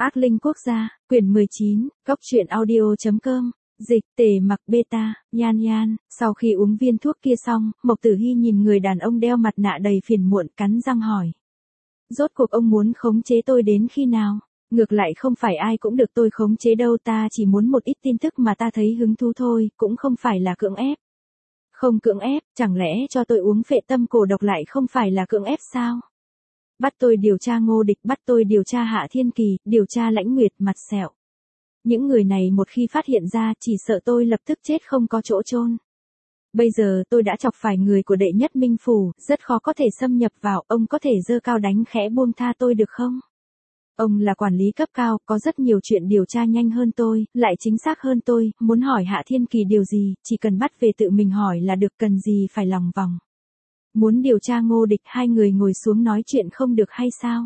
Ác linh quốc gia, quyển 19, góc truyện audio.com, dịch, Tề Mặc Beta, Nhan. Sau khi uống viên thuốc kia xong, Mộc Tử Hi nhìn người đàn ông đeo mặt nạ đầy phiền muộn, cắn răng hỏi. Rốt cuộc ông muốn khống chế tôi đến khi nào? Ngược lại không phải ai cũng được tôi khống chế đâu, ta chỉ muốn một ít tin tức mà ta thấy hứng thú thôi, cũng không phải là cưỡng ép. Không cưỡng ép, chẳng lẽ cho tôi uống phệ tâm cổ độc lại không phải là cưỡng ép sao? Bắt tôi điều tra Ngô Địch, bắt tôi điều tra Hạ Thiên Kỳ, điều tra Lãnh Nguyệt, Mặt Sẹo. Những người này một khi phát hiện ra chỉ sợ tôi lập tức chết không có chỗ chôn. Bây giờ tôi đã chọc phải người của đệ nhất Minh Phủ, rất khó có thể xâm nhập vào, ông có thể giơ cao đánh khẽ buông tha tôi được không? Ông là quản lý cấp cao, có rất nhiều chuyện điều tra nhanh hơn tôi, lại chính xác hơn tôi, muốn hỏi Hạ Thiên Kỳ điều gì, chỉ cần bắt về tự mình hỏi là được, cần gì phải lòng vòng. Muốn điều tra Ngô Địch, hai người ngồi xuống nói chuyện không được hay sao?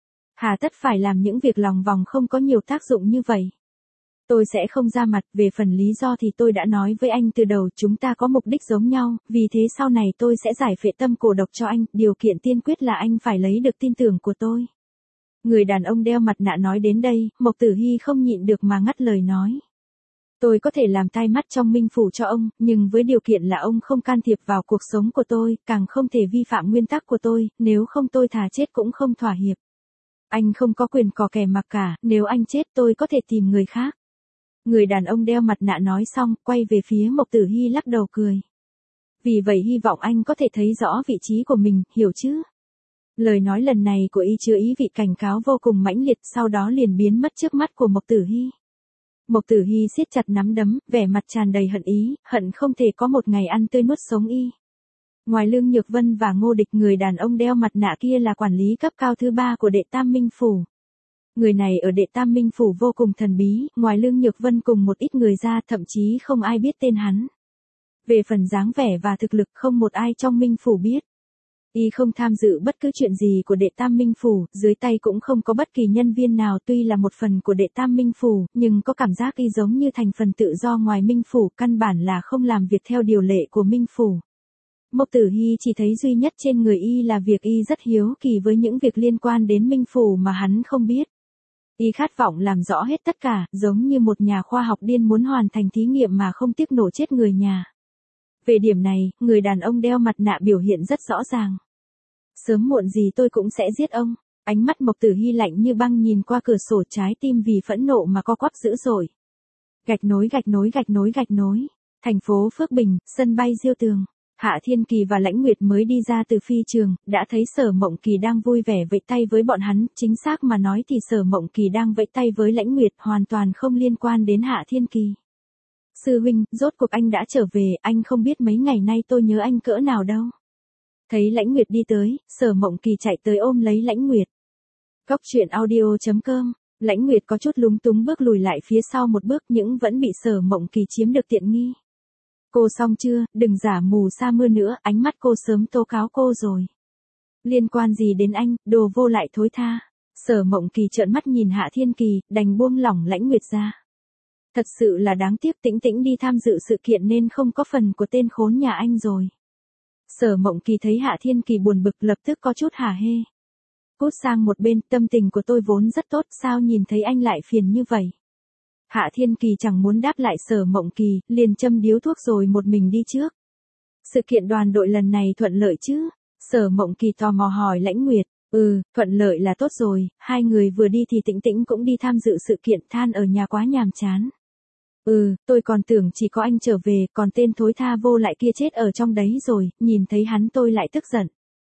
Hà tất phải làm những việc lòng vòng không có nhiều tác dụng như vậy. Tôi sẽ không ra mặt, về phần lý do thì tôi đã nói với anh từ đầu, chúng ta có mục đích giống nhau, vì thế sau này tôi sẽ giải phệ tâm cổ độc cho anh, điều kiện tiên quyết là anh phải lấy được tin tưởng của tôi. Người đàn ông đeo mặt nạ nói đến đây, Mộc Tử Hi không nhịn được mà ngắt lời nói. Tôi có thể làm tai mắt trong Minh Phủ cho ông, nhưng với điều kiện là ông không can thiệp vào cuộc sống của tôi, càng không thể vi phạm nguyên tắc của tôi, nếu không tôi thà chết cũng không thỏa hiệp. Anh không có quyền cò kè mặc cả, nếu anh chết tôi có thể tìm người khác. Người đàn ông đeo mặt nạ nói xong, quay về phía Mộc Tử Hi lắc đầu cười. Vì vậy hy vọng anh có thể thấy rõ vị trí của mình, hiểu chứ? Lời nói lần này của y chứa ý vị cảnh cáo vô cùng mãnh liệt, sau đó liền biến mất trước mắt của Mộc Tử Hi. Mộc Tử Hi siết chặt nắm đấm, vẻ mặt tràn đầy hận ý, hận không thể có một ngày ăn tươi nuốt sống y. Ngoài Lương Nhược Vân và Ngô Địch, người đàn ông đeo mặt nạ kia là quản lý cấp cao thứ 3 của đệ Tam Minh Phủ. Người này ở đệ Tam Minh Phủ vô cùng thần bí, ngoài Lương Nhược Vân cùng một ít người ra thậm chí không ai biết tên hắn. Về phần dáng vẻ và thực lực không một ai trong Minh Phủ biết. Y không tham dự bất cứ chuyện gì của đệ Tam Minh Phủ, dưới tay cũng không có bất kỳ nhân viên nào, tuy là một phần của đệ Tam Minh Phủ, nhưng có cảm giác y giống như thành phần tự do ngoài Minh Phủ, căn bản là không làm việc theo điều lệ của Minh Phủ. Mộc Tử Hi chỉ thấy duy nhất trên người y là việc y rất hiếu kỳ với những việc liên quan đến Minh Phủ mà hắn không biết. Y khát vọng làm rõ hết tất cả, giống như một nhà khoa học điên muốn hoàn thành thí nghiệm mà không tiếc nổ chết người nhà. Về điểm này, người đàn ông đeo mặt nạ biểu hiện rất rõ ràng. Sớm muộn gì tôi cũng sẽ giết ông. Ánh mắt Mộc Tử Hi lạnh như băng nhìn qua cửa sổ, trái tim vì phẫn nộ mà co quắp dữ dội. Gạch nối. Thành phố Phước Bình, sân bay Diêu Tường. Hạ Thiên Kỳ và Lãnh Nguyệt mới đi ra từ phi trường, đã thấy Sở Mộng Kỳ đang vui vẻ vẫy tay với bọn hắn, chính xác mà nói thì Sở Mộng Kỳ đang vẫy tay với Lãnh Nguyệt, hoàn toàn không liên quan đến Hạ Thiên Kỳ. Sư huynh, rốt cuộc anh đã trở về, anh không biết mấy ngày nay tôi nhớ anh cỡ nào đâu. Thấy Lãnh Nguyệt đi tới, Sở Mộng Kỳ chạy tới ôm lấy Lãnh Nguyệt. Góc truyện audio.com, Lãnh Nguyệt có chút lúng túng bước lùi lại phía sau một bước, nhưng vẫn bị Sở Mộng Kỳ chiếm được tiện nghi. Cô xong chưa, đừng giả mù sa mưa nữa, ánh mắt cô sớm tố cáo cô rồi. Liên quan gì đến anh, đồ vô lại thối tha. Sở Mộng Kỳ trợn mắt nhìn Hạ Thiên Kỳ, đành buông lỏng Lãnh Nguyệt ra. Thật sự là đáng tiếc, Tĩnh Tĩnh đi tham dự sự kiện nên không có phần của tên khốn nhà anh rồi. Sở Mộng Kỳ thấy Hạ Thiên Kỳ buồn bực lập tức có chút hả hê. Cút sang một bên, tâm tình của tôi vốn rất tốt, sao nhìn thấy anh lại phiền như vậy? Hạ Thiên Kỳ chẳng muốn đáp lại Sở Mộng Kỳ, liền châm điếu thuốc rồi một mình đi trước. Sự kiện đoàn đội lần này thuận lợi chứ? Sở Mộng Kỳ tò mò hỏi Lãnh Nguyệt. Thuận lợi là tốt rồi, hai người vừa đi thì Tĩnh Tĩnh cũng đi tham dự sự kiện, than ở nhà quá nhàm chán. Tôi còn tưởng chỉ có anh trở về, còn tên thối tha vô lại kia chết ở trong đấy rồi, nhìn thấy hắn tôi lại tức giận.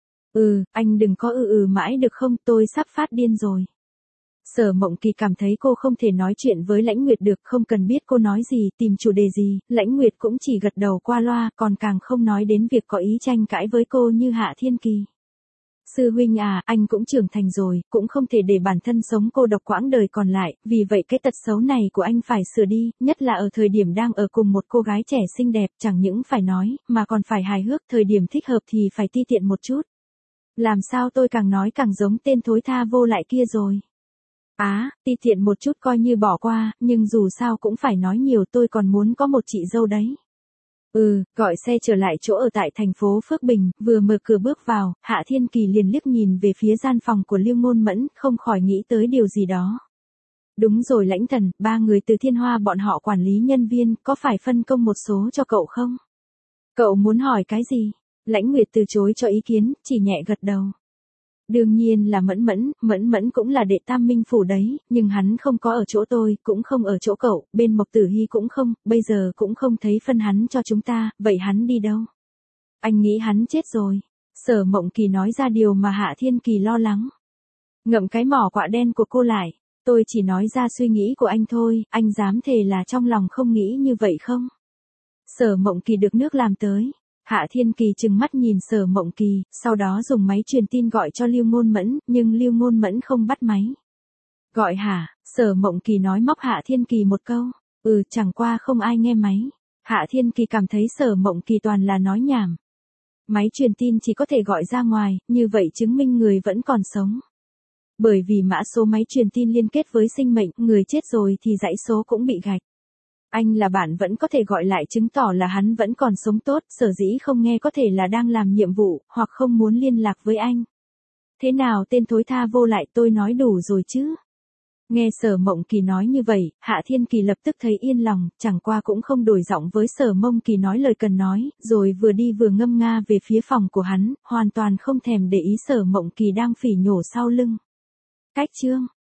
Anh đừng có mãi được không, tôi sắp phát điên rồi. Sở Mộng Kỳ cảm thấy cô không thể nói chuyện với Lãnh Nguyệt được, không cần biết cô nói gì, tìm chủ đề gì, Lãnh Nguyệt cũng chỉ gật đầu qua loa, còn càng không nói đến việc có ý tranh cãi với cô như Hạ Thiên Kỳ. Sư huynh à, anh cũng trưởng thành rồi, cũng không thể để bản thân sống cô độc quãng đời còn lại, vì vậy cái tật xấu này của anh phải sửa đi, nhất là ở thời điểm đang ở cùng một cô gái trẻ xinh đẹp, chẳng những phải nói, mà còn phải hài hước, thời điểm thích hợp thì phải ti tiện một chút. Làm sao tôi càng nói càng giống tên thối tha vô lại kia rồi. Ti tiện một chút coi như bỏ qua, nhưng dù sao cũng phải nói nhiều, tôi còn muốn có một chị dâu đấy. Gọi xe trở lại chỗ ở tại thành phố Phước Bình, vừa mở cửa bước vào, Hạ Thiên Kỳ liền liếc nhìn về phía gian phòng của Lưu Ngôn Mẫn, không khỏi nghĩ tới điều gì đó. Đúng rồi lãnh thần, 3 người từ Thiên Hoa bọn họ quản lý nhân viên, có phải phân công một số cho cậu không? Cậu muốn hỏi cái gì? Lãnh Nguyệt từ chối cho ý kiến, chỉ nhẹ gật đầu. Đương nhiên là Mẫn Mẫn cũng là đệ tam minh phủ đấy, nhưng hắn không có ở chỗ tôi, cũng không ở chỗ cậu, bên Mộc Tử Hy cũng không, bây giờ cũng không thấy phân hắn cho chúng ta, vậy hắn đi đâu? Anh nghĩ hắn chết rồi. Sở Mộng Kỳ nói ra điều mà Hạ Thiên Kỳ lo lắng. Ngậm cái mỏ quạ đen của cô lại, tôi chỉ nói ra suy nghĩ của anh thôi, anh dám thề là trong lòng không nghĩ như vậy không? Sở Mộng Kỳ được nước làm tới. Hạ Thiên Kỳ trừng mắt nhìn Sở Mộng Kỳ, sau đó dùng máy truyền tin gọi cho Lưu Ngôn Mẫn, nhưng Lưu Ngôn Mẫn không bắt máy. Gọi hả? Sở Mộng Kỳ nói móc Hạ Thiên Kỳ một câu. Chẳng qua không ai nghe máy. Hạ Thiên Kỳ cảm thấy Sở Mộng Kỳ toàn là nói nhảm. Máy truyền tin chỉ có thể gọi ra ngoài, như vậy chứng minh người vẫn còn sống. Bởi vì mã số máy truyền tin liên kết với sinh mệnh, người chết rồi thì dãy số cũng bị gạch. Anh là bạn vẫn có thể gọi lại chứng tỏ là hắn vẫn còn sống tốt, sở dĩ không nghe có thể là đang làm nhiệm vụ, hoặc không muốn liên lạc với anh. Thế nào tên thối tha vô lại, tôi nói đủ rồi chứ? Nghe Sở Mộng Kỳ nói như vậy, Hạ Thiên Kỳ lập tức thấy yên lòng, chẳng qua cũng không đổi giọng với Sở Mộng Kỳ nói lời cần nói, rồi vừa đi vừa ngâm nga về phía phòng của hắn, hoàn toàn không thèm để ý Sở Mộng Kỳ đang phỉ nhổ sau lưng. Cách chương